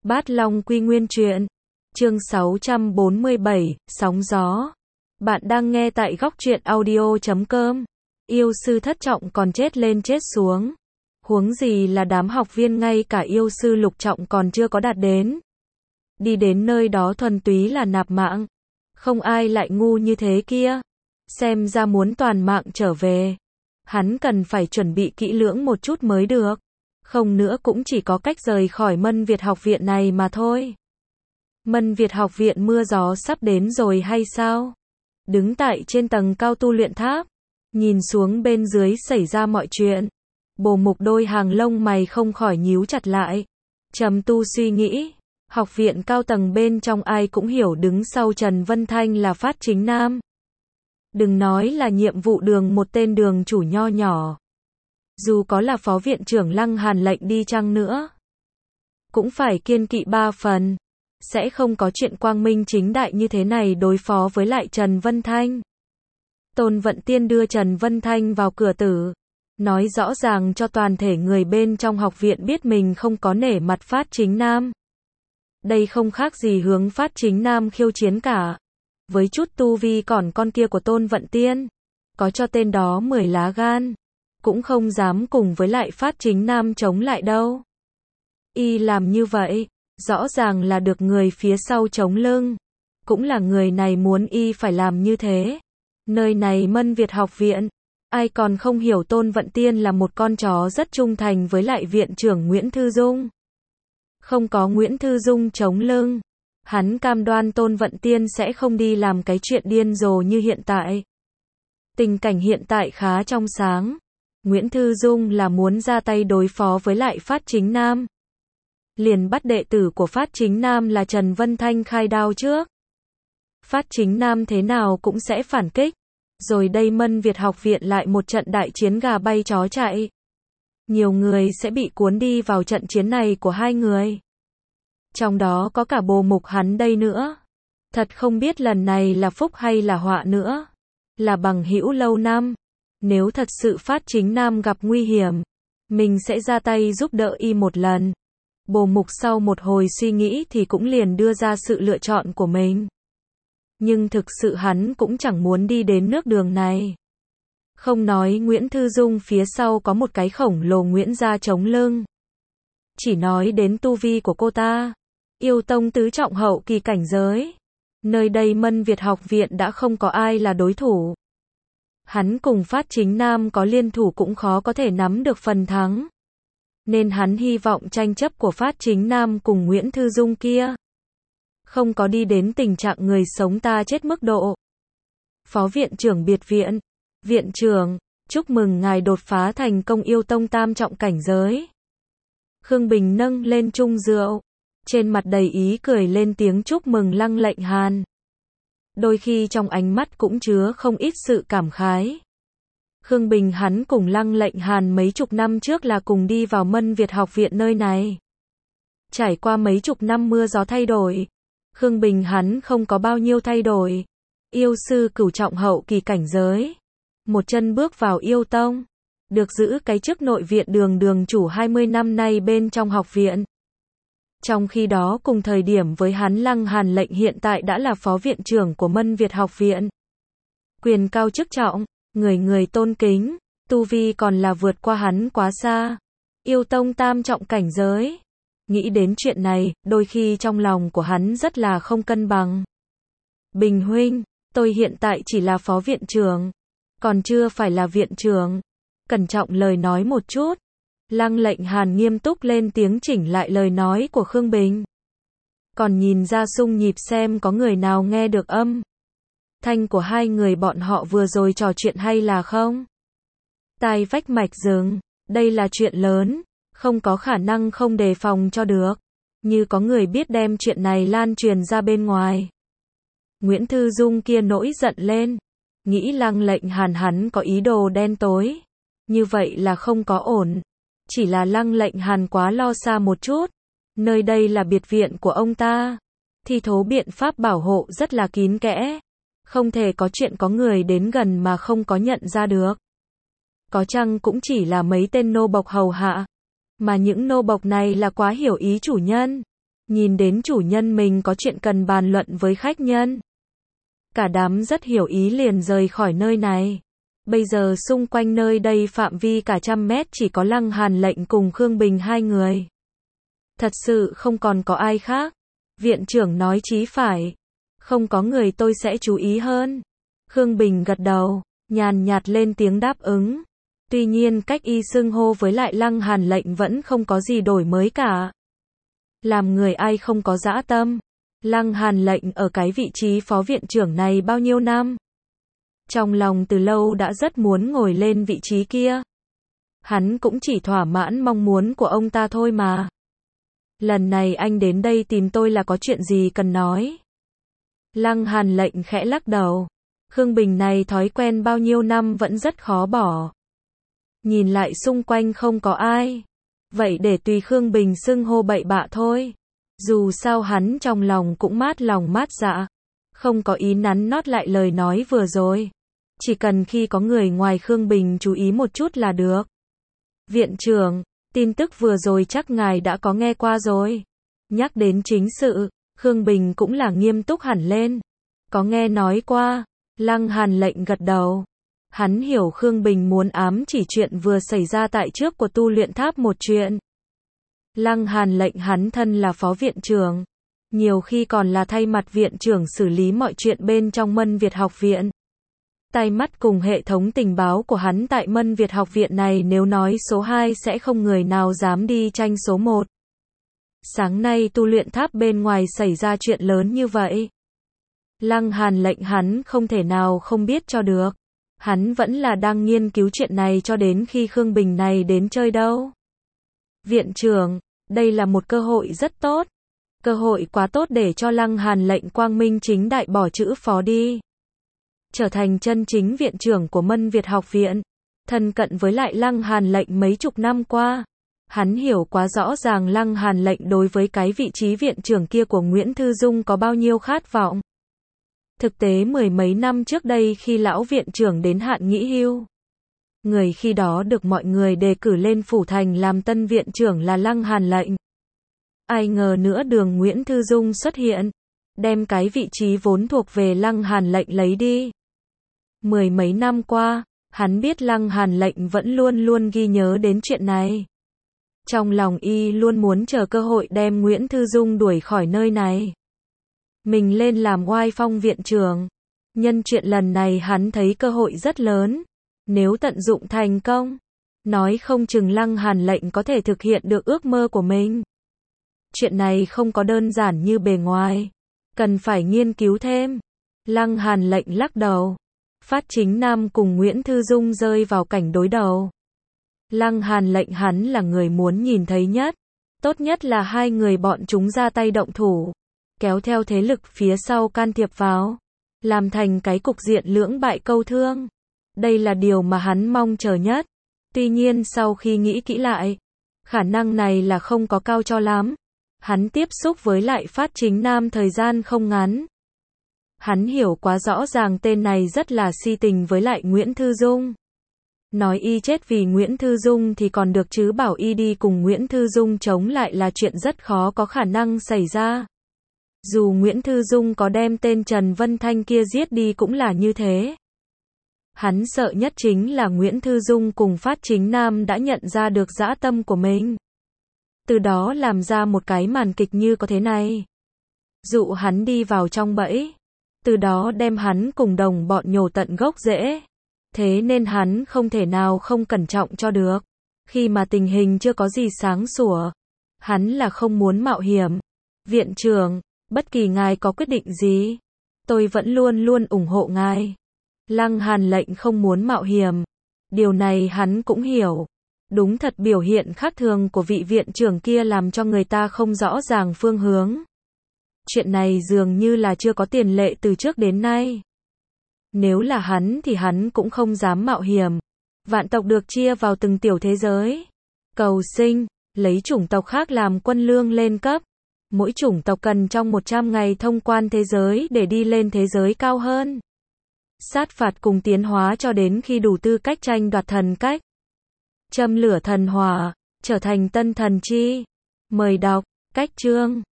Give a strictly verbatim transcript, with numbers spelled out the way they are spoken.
Bát Long Quy Nguyên Truyện, chương sáu trăm bốn mươi bảy, Sóng Gió. Bạn đang nghe tại góc truyện audio chấm com. Yêu sư thất trọng còn chết lên chết xuống. Huống gì là đám học viên ngay cả yêu sư lục trọng còn chưa có đạt đến. Đi đến nơi đó thuần túy là nạp mạng. Không ai lại ngu như thế kia. Xem ra muốn toàn mạng trở về, hắn cần phải chuẩn bị kỹ lưỡng một chút mới được. Không nữa cũng chỉ có cách rời khỏi Mân Việt học viện này mà thôi. Mân Việt học viện mưa gió sắp đến rồi hay sao? Đứng tại trên tầng cao tu luyện tháp, nhìn xuống bên dưới xảy ra mọi chuyện. Bồ Mục đôi hàng lông mày không khỏi nhíu chặt lại. Trầm tu suy nghĩ, học viện cao tầng bên trong ai cũng hiểu đứng sau Trần Vân Thanh là Phát Chính Nam. Đừng nói là nhiệm vụ đường một tên đường chủ nho nhỏ. Dù có là phó viện trưởng Lăng Hàn lệnh đi chăng nữa, cũng phải kiêng kỵ ba phần. Sẽ không có chuyện quang minh chính đại như thế này đối phó với lại Trần Vân Thanh. Tôn Vận Tiên đưa Trần Vân Thanh vào cửa tử, nói rõ ràng cho toàn thể người bên trong học viện biết mình không có nể mặt Phát Chính Nam. Đây không khác gì hướng Phát Chính Nam khiêu chiến cả. Với chút tu vi còn con kia của Tôn Vận Tiên, có cho tên đó mười lá gan, cũng không dám cùng với lại Phát Chính Nam chống lại đâu. Y làm như vậy, rõ ràng là được người phía sau chống lưng. Cũng là người này muốn y phải làm như thế. Nơi này Mân Việt học viện, ai còn không hiểu Tôn Vận Tiên là một con chó rất trung thành với lại viện trưởng Nguyễn Thư Dung. Không có Nguyễn Thư Dung chống lưng, hắn cam đoan Tôn Vận Tiên sẽ không đi làm cái chuyện điên rồ như hiện tại. Tình cảnh hiện tại khá trong sáng. Nguyễn Thư Dung là muốn ra tay đối phó với lại Phát Chính Nam. Liền bắt đệ tử của Phát Chính Nam là Trần Vân Thanh khai đao trước. Phát Chính Nam thế nào cũng sẽ phản kích. Rồi đây Mân Việt học viện lại một trận đại chiến gà bay chó chạy. Nhiều người sẽ bị cuốn đi vào trận chiến này của hai người. Trong đó có cả Bồ Mục hắn đây nữa. Thật không biết lần này là phúc hay là họa nữa. Là bằng hữu lâu năm. Nếu thật sự Phát Chính Nam gặp nguy hiểm, mình sẽ ra tay giúp đỡ y một lần. Bồ Mục sau một hồi suy nghĩ thì cũng liền đưa ra sự lựa chọn của mình. Nhưng thực sự hắn cũng chẳng muốn đi đến nước đường này. Không nói Nguyễn Thư Dung phía sau có một cái khổng lồ Nguyễn gia chống lưng. Chỉ nói đến tu vi của cô ta. Yêu tông tứ trọng hậu kỳ cảnh giới. Nơi đây Mân Việt học viện đã không có ai là đối thủ. Hắn cùng Phát Chính Nam có liên thủ cũng khó có thể nắm được phần thắng. Nên hắn hy vọng tranh chấp của Phát Chính Nam cùng Nguyễn Thư Dung kia không có đi đến tình trạng người sống ta chết mức độ. Phó viện trưởng biệt viện. Viện trưởng, chúc mừng ngài đột phá thành công yêu tông tam trọng cảnh giới. Khương Bình nâng lên chung rượu, trên mặt đầy ý cười lên tiếng chúc mừng Lăng Lệnh Hàn. Đôi khi trong ánh mắt cũng chứa không ít sự cảm khái. Khương Bình hắn cùng Lăng Lệnh Hàn mấy chục năm trước là cùng đi vào Mân Việt học viện nơi này. Trải qua mấy chục năm mưa gió thay đổi, Khương Bình hắn không có bao nhiêu thay đổi. Yêu sư cửu trọng hậu kỳ cảnh giới, một chân bước vào yêu tông, được giữ cái chức nội viện đường đường chủ hai mươi năm nay bên trong học viện. Trong khi đó cùng thời điểm với hắn Lăng Hàn lệnh hiện tại đã là phó viện trưởng của Mân Việt học viện. Quyền cao chức trọng, người người tôn kính, tu vi còn là vượt qua hắn quá xa. Yêu tông tam trọng cảnh giới. Nghĩ đến chuyện này, đôi khi trong lòng của hắn rất là không cân bằng. Bình huynh, tôi hiện tại chỉ là phó viện trưởng, còn chưa phải là viện trưởng. Cẩn trọng lời nói một chút. Lăng Lệnh Hàn nghiêm túc lên tiếng chỉnh lại lời nói của Khương Bình. Còn nhìn ra xung nhịp xem có người nào nghe được âm thanh của hai người bọn họ vừa rồi trò chuyện hay là không. Tai vách mạch rừng, đây là chuyện lớn, không có khả năng không đề phòng cho được. Như có người biết đem chuyện này lan truyền ra bên ngoài. Nguyễn Thư Dung kia nổi giận lên, nghĩ Lăng Lệnh Hàn hắn có ý đồ đen tối. Như vậy là không có ổn. Chỉ là Lăng Lệnh Hàn quá lo xa một chút. Nơi đây là biệt viện của ông ta. Thi thố biện pháp bảo hộ rất là kín kẽ. Không thể có chuyện có người đến gần mà không có nhận ra được. Có chăng cũng chỉ là mấy tên nô bộc hầu hạ. Mà những nô bộc này là quá hiểu ý chủ nhân. Nhìn đến chủ nhân mình có chuyện cần bàn luận với khách nhân. Cả đám rất hiểu ý liền rời khỏi nơi này. Bây giờ xung quanh nơi đây phạm vi cả trăm mét chỉ có Lăng Hàn Lệnh cùng Khương Bình hai người. Thật sự không còn có ai khác. Viện trưởng nói chí phải. Không có người tôi sẽ chú ý hơn. Khương Bình gật đầu, nhàn nhạt lên tiếng đáp ứng. Tuy nhiên cách y xưng hô với lại Lăng Hàn Lệnh vẫn không có gì đổi mới cả. Làm người ai không có dã tâm. Lăng Hàn Lệnh ở cái vị trí phó viện trưởng này bao nhiêu năm. Trong lòng từ lâu đã rất muốn ngồi lên vị trí kia. Hắn cũng chỉ thỏa mãn mong muốn của ông ta thôi mà. Lần này anh đến đây tìm tôi là có chuyện gì cần nói. Lăng Hàn Lệnh khẽ lắc đầu. Khương Bình này thói quen bao nhiêu năm vẫn rất khó bỏ. Nhìn lại xung quanh không có ai. Vậy để tùy Khương Bình xưng hô bậy bạ thôi. Dù sao hắn trong lòng cũng mát lòng mát dạ. Không có ý nắn nót lại lời nói vừa rồi. Chỉ cần khi có người ngoài Khương Bình chú ý một chút là được. Viện trưởng, tin tức vừa rồi chắc ngài đã có nghe qua rồi. Nhắc đến chính sự, Khương Bình cũng là nghiêm túc hẳn lên. Có nghe nói qua. Lăng Hàn Lệnh gật đầu. Hắn hiểu Khương Bình muốn ám chỉ chuyện vừa xảy ra tại trước của tu luyện tháp một chuyện. Lăng Hàn Lệnh hắn thân là phó viện trưởng. Nhiều khi còn là thay mặt viện trưởng xử lý mọi chuyện bên trong Mân Việt học viện. Tai mắt cùng hệ thống tình báo của hắn tại Mân Việt học viện này nếu nói số hai sẽ không người nào dám đi tranh số một. Sáng nay tu luyện tháp bên ngoài xảy ra chuyện lớn như vậy. Lăng Hàn Lệnh hắn không thể nào không biết cho được. Hắn vẫn là đang nghiên cứu chuyện này cho đến khi Khương Bình này đến chơi đâu. Viện trưởng, đây là một cơ hội rất tốt. Cơ hội quá tốt để cho Lăng Hàn Lệnh quang minh chính đại bỏ chữ phó đi. Trở thành chân chính viện trưởng của Mân Việt học viện. Thân cận với lại Lăng Hàn Lệnh mấy chục năm qua. Hắn hiểu quá rõ ràng Lăng Hàn Lệnh đối với cái vị trí viện trưởng kia của Nguyễn Thư Dung có bao nhiêu khát vọng. Thực tế mười mấy năm trước đây khi lão viện trưởng đến hạn nghỉ hưu. Người khi đó được mọi người đề cử lên phủ thành làm tân viện trưởng là Lăng Hàn Lệnh. Ai ngờ nữa đường Nguyễn Thư Dung xuất hiện. Đem cái vị trí vốn thuộc về Lăng Hàn Lệnh lấy đi. Mười mấy năm qua, hắn biết Lăng Hàn Lệnh vẫn luôn luôn ghi nhớ đến chuyện này. Trong lòng y luôn muốn chờ cơ hội đem Nguyễn Thư Dung đuổi khỏi nơi này. Mình lên làm oai phong viện trưởng. Nhân chuyện lần này hắn thấy cơ hội rất lớn. Nếu tận dụng thành công, nói không chừng Lăng Hàn Lệnh có thể thực hiện được ước mơ của mình. Chuyện này không có đơn giản như bề ngoài. Cần phải nghiên cứu thêm. Lăng Hàn Lệnh lắc đầu. Phát Chính Nam cùng Nguyễn Thư Dung rơi vào cảnh đối đầu. Lăng Hàn Lệnh hắn là người muốn nhìn thấy nhất. Tốt nhất là hai người bọn chúng ra tay động thủ. Kéo theo thế lực phía sau can thiệp vào. Làm thành cái cục diện lưỡng bại câu thương. Đây là điều mà hắn mong chờ nhất. Tuy nhiên sau khi nghĩ kỹ lại, khả năng này là không có cao cho lắm. Hắn tiếp xúc với lại Phát Chính Nam thời gian không ngắn. Hắn hiểu quá rõ ràng tên này rất là si tình với lại Nguyễn Thư Dung. Nói y chết vì Nguyễn Thư Dung thì còn được chứ bảo y đi cùng Nguyễn Thư Dung chống lại là chuyện rất khó có khả năng xảy ra. Dù Nguyễn Thư Dung có đem tên Trần Vân Thanh kia giết đi cũng là như thế. Hắn sợ nhất chính là Nguyễn Thư Dung cùng Phát Chính Nam đã nhận ra được dã tâm của mình. Từ đó làm ra một cái màn kịch như có thế này. Dụ hắn đi vào trong bẫy. Từ đó đem hắn cùng đồng bọn nhổ tận gốc rễ. Thế nên hắn không thể nào không cẩn trọng cho được. Khi mà tình hình chưa có gì sáng sủa. Hắn là không muốn mạo hiểm. Viện trưởng, bất kỳ ngài có quyết định gì, tôi vẫn luôn luôn ủng hộ ngài. Lăng Hàn Lệnh không muốn mạo hiểm. Điều này hắn cũng hiểu. Đúng thật biểu hiện khác thường của vị viện trưởng kia làm cho người ta không rõ ràng phương hướng. Chuyện này dường như là chưa có tiền lệ từ trước đến nay. Nếu là hắn thì hắn cũng không dám mạo hiểm. Vạn tộc được chia vào từng tiểu thế giới. Cầu sinh, lấy chủng tộc khác làm quân lương lên cấp. Mỗi chủng tộc cần trong một trăm ngày thông quan thế giới để đi lên thế giới cao hơn. Sát phạt cùng tiến hóa cho đến khi đủ tư cách tranh đoạt thần cách. Châm lửa thần hỏa, trở thành tân thần chi. Mời đọc, cách chương.